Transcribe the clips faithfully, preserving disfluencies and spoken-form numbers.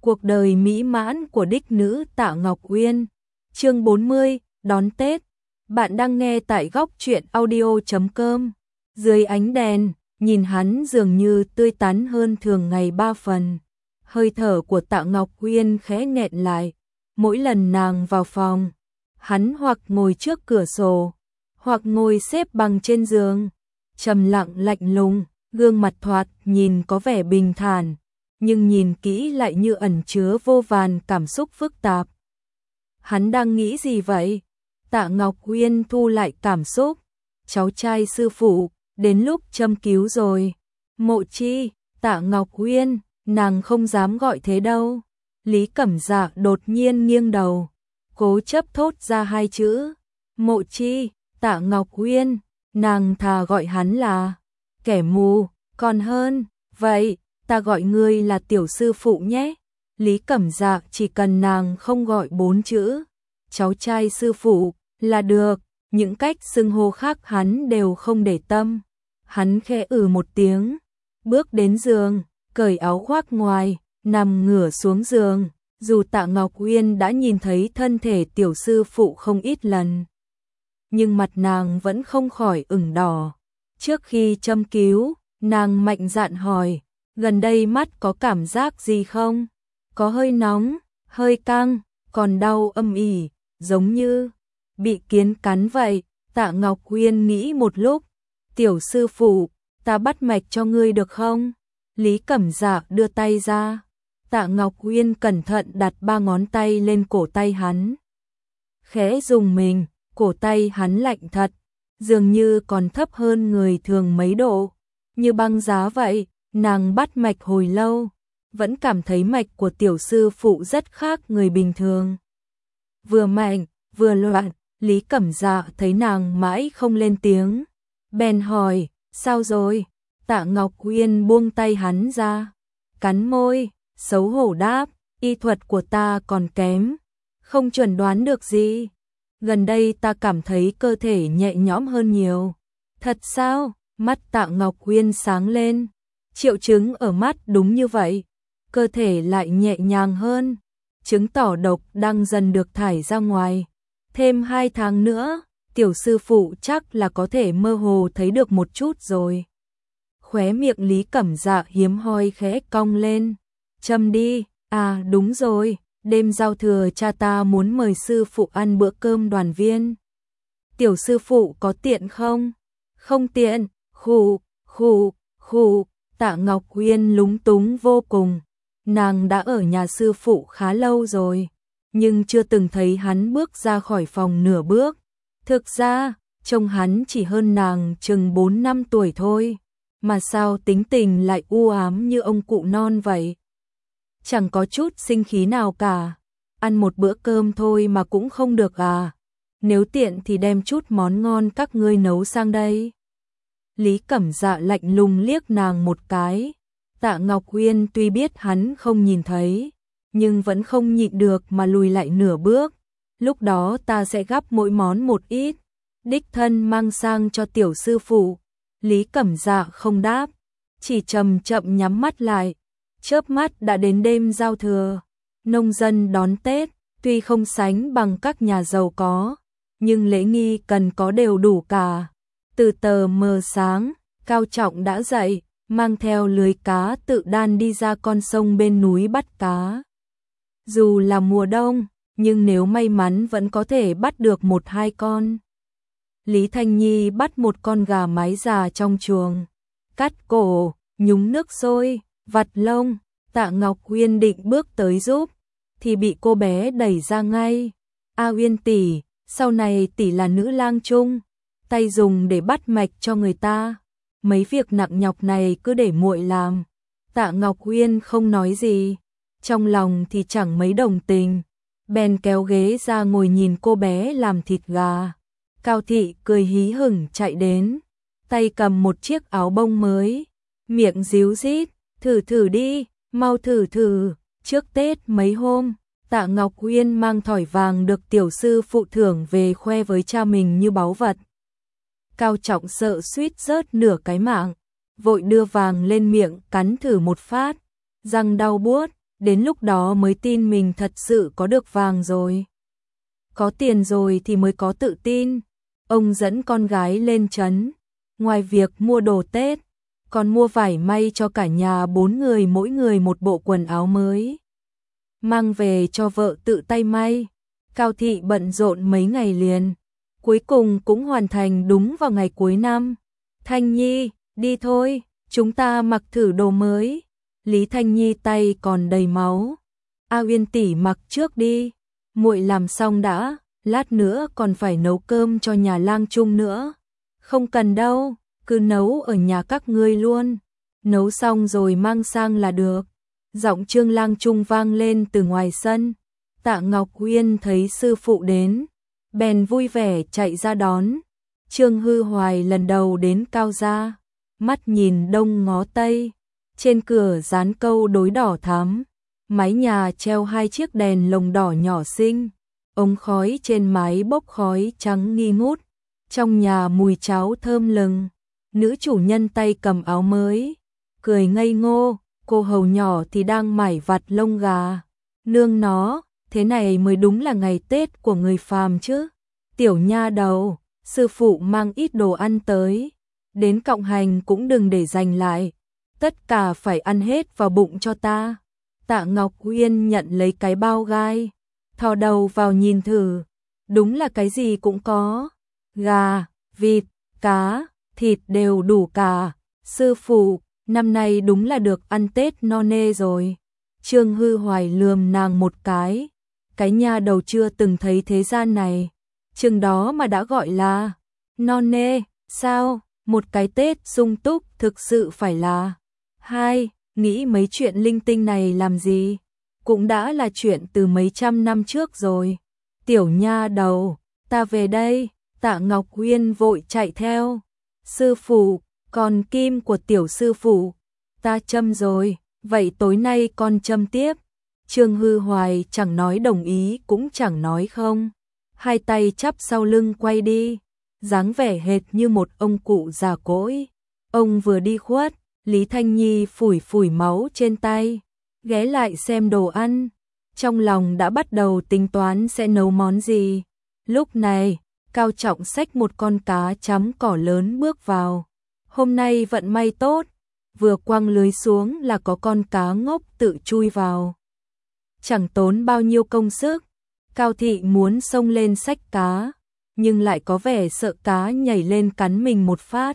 Cuộc đời mỹ mãn của đích nữ Tạ Ngọc Uyên. Chương bốn mươi, đón Tết. Bạn đang nghe tại góc truyện audio chấm com. Dưới ánh đèn, nhìn hắn dường như tươi tắn hơn thường ngày ba phần. Hơi thở của Tạ Ngọc Uyên khẽ nghẹn lại. Mỗi lần nàng vào phòng, hắn hoặc ngồi trước cửa sổ, hoặc ngồi xếp bằng trên giường, trầm lặng lạnh lùng, gương mặt thoạt nhìn có vẻ bình thản, nhưng nhìn kỹ lại như ẩn chứa vô vàn cảm xúc phức tạp. Hắn đang nghĩ gì vậy? Tạ Ngọc Uyên thu lại cảm xúc. Cháu trai sư phụ, đến lúc châm cứu rồi. Mộ Chi, Tạ Ngọc Uyên, nàng không dám gọi thế đâu. Lý Cẩm Dạ đột nhiên nghiêng đầu, cố chấp thốt ra hai chữ. Mộ Chi, Tạ Ngọc Uyên, nàng thà gọi hắn là kẻ mù, còn hơn. Vậy, ta gọi ngươi là tiểu sư phụ nhé. Lý Cẩm Dạ chỉ cần nàng không gọi bốn chữ cháu trai sư phụ là được, những cách xưng hô khác hắn đều không để tâm. Hắn khẽ ừ một tiếng, bước đến giường, cởi áo khoác ngoài, nằm ngửa xuống giường. Dù Tạ Ngọc Uyên đã nhìn thấy thân thể tiểu sư phụ không ít lần, nhưng mặt nàng vẫn không khỏi ửng đỏ. Trước khi châm cứu, nàng mạnh dạn hỏi, gần đây mắt có cảm giác gì không? Có hơi nóng, hơi căng, còn đau âm ỉ, giống như bị kiến cắn vậy. Tạ Ngọc Uyên nghĩ một lúc, tiểu sư phụ, ta bắt mạch cho ngươi được không? Lý Cẩm Dạ đưa tay ra. Tạ Ngọc Uyên cẩn thận đặt ba ngón tay lên cổ tay hắn. Khẽ dùng mình, cổ tay hắn lạnh thật, dường như còn thấp hơn người thường mấy độ, như băng giá vậy. Nàng bắt mạch hồi lâu, vẫn cảm thấy mạch của tiểu sư phụ rất khác người bình thường. Vừa mạnh, vừa loạn. Lý Cẩm Dạ thấy nàng mãi không lên tiếng, bèn hỏi, sao rồi? Tạ Ngọc Uyên buông tay hắn ra, cắn môi, xấu hổ đáp, y thuật của ta còn kém, không chuẩn đoán được gì. Gần đây ta cảm thấy cơ thể nhẹ nhõm hơn nhiều. Thật sao? Mắt Tạ Ngọc Uyên sáng lên. Triệu chứng ở mắt đúng như vậy, cơ thể lại nhẹ nhàng hơn, chứng tỏ độc đang dần được thải ra ngoài. Thêm hai tháng nữa, tiểu sư phụ chắc là có thể mơ hồ thấy được một chút rồi. Khóe miệng Lý Cẩm Dạ hiếm hoi khẽ cong lên. Châm đi, à đúng rồi, đêm giao thừa cha ta muốn mời sư phụ ăn bữa cơm đoàn viên. Tiểu sư phụ có tiện không? Không tiện, khụ, khụ, khụ. Tạ Ngọc Uyên lúng túng vô cùng. Nàng đã ở nhà sư phụ khá lâu rồi, nhưng chưa từng thấy hắn bước ra khỏi phòng nửa bước. Thực ra, trông hắn chỉ hơn nàng chừng bốn năm tuổi thôi, mà sao tính tình lại u ám như ông cụ non vậy. Chẳng có chút sinh khí nào cả. Ăn một bữa cơm thôi mà cũng không được à? Nếu tiện thì đem chút món ngon các ngươi nấu sang đây. Lý Cẩm Dạ lạnh lùng liếc nàng một cái. Tạ Ngọc Uyên tuy biết hắn không nhìn thấy, nhưng vẫn không nhịn được mà lùi lại nửa bước. Lúc đó ta sẽ gắp mỗi món một ít, đích thân mang sang cho tiểu sư phụ. Lý Cẩm Dạ không đáp, chỉ chậm chậm nhắm mắt lại. Chớp mắt đã đến đêm giao thừa. Nông dân đón Tết, tuy không sánh bằng các nhà giàu có, nhưng lễ nghi cần có đều đủ cả. Từ tờ mờ sáng, Cao Trọng đã dậy, mang theo lưới cá tự đan đi ra con sông bên núi bắt cá. Dù là mùa đông, nhưng nếu may mắn vẫn có thể bắt được một hai con. Lý Thanh Nhi bắt một con gà mái già trong chuồng, cắt cổ, nhúng nước sôi, vặt lông. Tạ Ngọc Uyên định bước tới giúp, thì bị cô bé đẩy ra ngay. A Uyên tỷ, sau này tỷ là nữ lang trung, tay dùng để bắt mạch cho người ta, mấy việc nặng nhọc này cứ để muội làm. Tạ Ngọc Uyên không nói gì, trong lòng thì chẳng mấy đồng tình, bèn kéo ghế ra ngồi nhìn cô bé làm thịt gà. Cao thị cười hí hửng chạy đến, tay cầm một chiếc áo bông mới, miệng díu dít, thử thử đi, mau thử thử. Trước Tết mấy hôm, Tạ Ngọc Uyên mang thỏi vàng được tiểu sư phụ thưởng về khoe với cha mình như báu vật. Cao Trọng sợ suýt rớt nửa cái mạng, vội đưa vàng lên miệng cắn thử một phát, răng đau buốt, đến lúc đó mới tin mình thật sự có được vàng rồi. Có tiền rồi thì mới có tự tin. Ông dẫn con gái lên trấn, ngoài việc mua đồ Tết, còn mua vải may cho cả nhà bốn người mỗi người một bộ quần áo mới. Mang về cho vợ tự tay may. Cao Thị bận rộn mấy ngày liền, cuối cùng cũng hoàn thành đúng vào ngày cuối năm. Thanh Nhi, đi thôi, chúng ta mặc thử đồ mới. Lý Thanh Nhi tay còn đầy máu. A Uyên tỷ mặc trước đi, muội làm xong đã, lát nữa còn phải nấu cơm cho nhà lang Trung nữa. Không cần đâu, cứ nấu ở nhà các ngươi luôn. Nấu xong rồi mang sang là được. Giọng Trương Lang Trung vang lên từ ngoài sân. Tạ Ngọc Uyên thấy sư phụ đến, bèn vui vẻ chạy ra đón. Trương Hư Hoài lần đầu đến Cao gia, mắt nhìn đông ngó tây, trên cửa dán câu đối đỏ thắm, mái nhà treo hai chiếc đèn lồng đỏ nhỏ xinh, ống khói trên mái bốc khói trắng nghi ngút, trong nhà mùi cháo thơm lừng. Nữ chủ nhân tay cầm áo mới, cười ngây ngô, cô hầu nhỏ thì đang mải vặt lông gà. Nương nó, thế này mới đúng là ngày Tết của người phàm chứ. Tiểu nha đầu, sư phụ mang ít đồ ăn tới, đến Cộng Hành cũng đừng để dành lại, tất cả phải ăn hết vào bụng cho ta. Tạ Ngọc Uyên nhận lấy cái bao gai, thò đầu vào nhìn thử, đúng là cái gì cũng có, gà, vịt, cá, thịt đều đủ cả. Sư phụ, năm nay đúng là được ăn Tết no nê rồi. Trương Hư Hoài lườm nàng một cái, cái nha đầu chưa từng thấy thế gian này, chừng đó mà đã gọi là no nê, sao? Một cái Tết sung túc thực sự phải là. Hai, nghĩ mấy chuyện linh tinh này làm gì? Cũng đã là chuyện từ mấy trăm năm trước rồi. Tiểu nha đầu, ta về đây. Tạ Ngọc Uyên vội chạy theo. Sư phụ, còn kim của tiểu sư phụ, ta châm rồi, vậy tối nay con châm tiếp. Trương Hư Hoài chẳng nói đồng ý cũng chẳng nói không, hai tay chắp sau lưng quay đi, dáng vẻ hệt như một ông cụ già cỗi. Ông vừa đi khuất, Lý Thanh Nhi phủi phủi máu trên tay, ghé lại xem đồ ăn, trong lòng đã bắt đầu tính toán sẽ nấu món gì. Lúc này, Cao Trọng xách một con cá chấm cỏ lớn bước vào. Hôm nay vận may tốt, vừa quăng lưới xuống là có con cá ngốc tự chui vào. Chẳng tốn bao nhiêu công sức, Cao Thị muốn xông lên xách cá, nhưng lại có vẻ sợ cá nhảy lên cắn mình một phát,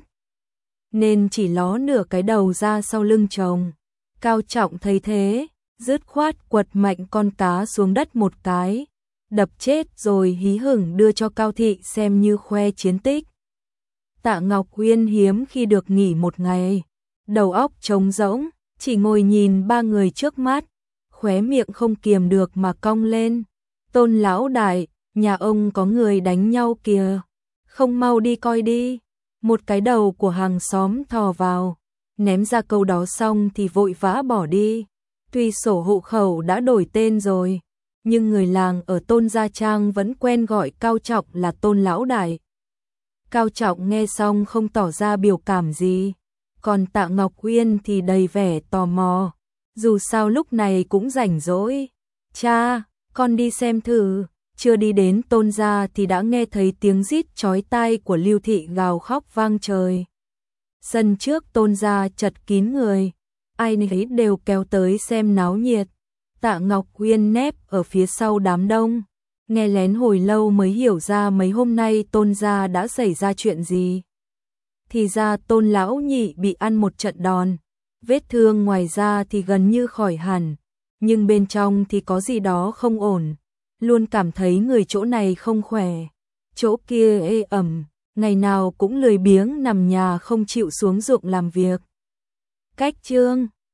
nên chỉ ló nửa cái đầu ra sau lưng chồng. Cao Trọng thấy thế, dứt khoát quật mạnh con cá xuống đất một cái, đập chết rồi hí hửng đưa cho Cao Thị xem như khoe chiến tích. Tạ Ngọc Uyên hiếm khi được nghỉ một ngày, đầu óc trống rỗng, chỉ ngồi nhìn ba người trước mắt, khóe miệng không kiềm được mà cong lên. Tôn lão đại, nhà ông có người đánh nhau kìa, không mau đi coi đi. Một cái đầu của hàng xóm thò vào, ném ra câu đó xong thì vội vã bỏ đi. Tuy sổ hộ khẩu đã đổi tên rồi, nhưng người làng ở Tôn Gia Trang vẫn quen gọi Cao Trọng là Tôn lão đại. Cao Trọng nghe xong không tỏ ra biểu cảm gì, còn Tạ Ngọc Uyên thì đầy vẻ tò mò, dù sao lúc này cũng rảnh rỗi. Cha, con đi xem thử. Chưa đi đến Tôn gia thì đã nghe thấy tiếng rít chói tai của Lưu Thị gào khóc vang trời. Sân trước Tôn gia chật kín người, ai nấy đều kéo tới xem náo nhiệt. Tạ Ngọc Uyên nép ở phía sau đám đông, nghe lén hồi lâu mới hiểu ra mấy hôm nay Tôn gia đã xảy ra chuyện gì. Thì ra Tôn lão nhị bị ăn một trận đòn, vết thương ngoài da thì gần như khỏi hẳn, nhưng bên trong thì có gì đó không ổn. Luôn cảm thấy người chỗ này không khỏe, chỗ kia ê ẩm, ngày nào cũng lười biếng nằm nhà không chịu xuống ruộng làm việc. Cách chương